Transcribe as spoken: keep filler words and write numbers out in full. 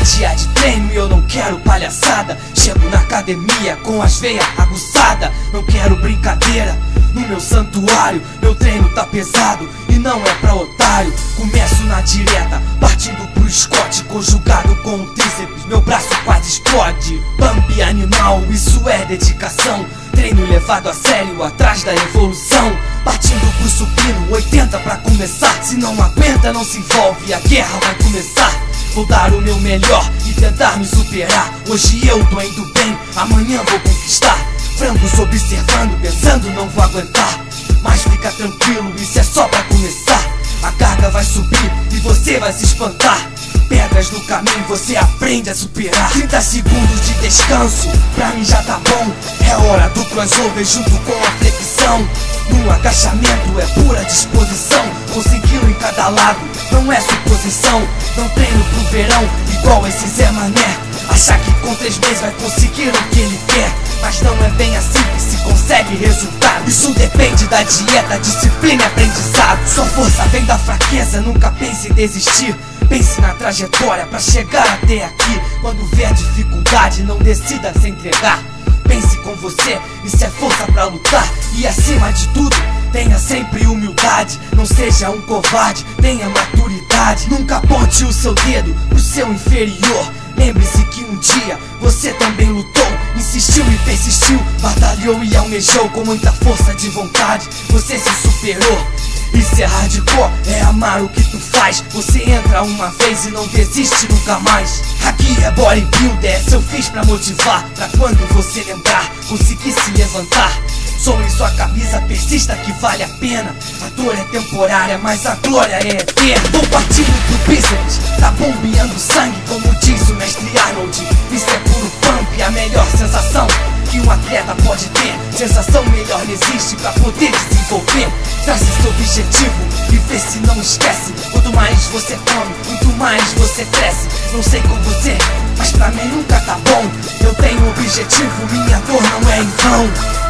dia de treino e eu não quero palhaçada. Chego na academia com as veias aguçadas. Não quero brincadeira no meu santuário. Meu treino tá pesado e não é pra otário. Começo na direta, partindo pro Scott, conjugado com o tríceps, meu braço quase explode. Pump animal, isso é dedicação. Treino levado a sério, atrás da evolução. Partindo pro supino, oitenta pra começar. Se não aguenta, não se envolve, a guerra vai começar. Vou dar o meu melhor e tentar me superar. Hoje eu tô indo bem, amanhã vou conquistar. Frangos observando, pensando não vou aguentar. Mas fica tranquilo, isso é só pra começar. A carga vai subir e você vai se espantar. Pedras no caminho, você aprende a superar. Trinta segundos de descanso, pra mim já tá bom. É hora do crossover junto com a flexão. No agachamento é pura disposição. Com cinco quilos em cada lado, não é suposição. Não treino pro verão, igual esse Zé Mané. Achar que com três meses vai conseguir o que ele quer. Mas não é bem assim que se consegue resultado. Isso depende da dieta, disciplina e aprendizado. Sua força vem da fraqueza, nunca pense em desistir. Pense na trajetória pra chegar até aqui. Quando vier dificuldade, não decida se entregar. Pense com você, isso é força pra lutar. E acima de tudo, tenha sempre humildade. Não seja um covarde, tenha maturidade. Nunca aponte o seu dedo pro seu inferior. Lembre-se que um dia você também lutou, insistiu e persistiu, batalhou e almejou. Com muita força de vontade, você se superou. Isso é hardcore, é amar o que tu faz. Você entra uma vez e não desiste nunca mais. Aqui é bodybuilder, essa eu fiz pra motivar. Pra quando você lembrar, conseguir se levantar. Soe sua camisa, persista que vale a pena. A dor é temporária, mas a glória é eterna. Vou partindo pro bíceps, tá bombeando sangue, como diz o mestre Arnold. Isso é puro pump, a melhor sensação que um atleta pode ter. Sensação melhor não existe pra poder desenvolver. Trace seu objetivo e vê se não esquece. Quanto mais você come, muito mais você cresce. Não sei com você, mas pra mim nunca tá bom. Eu tenho um objetivo, minha dor não é em vão.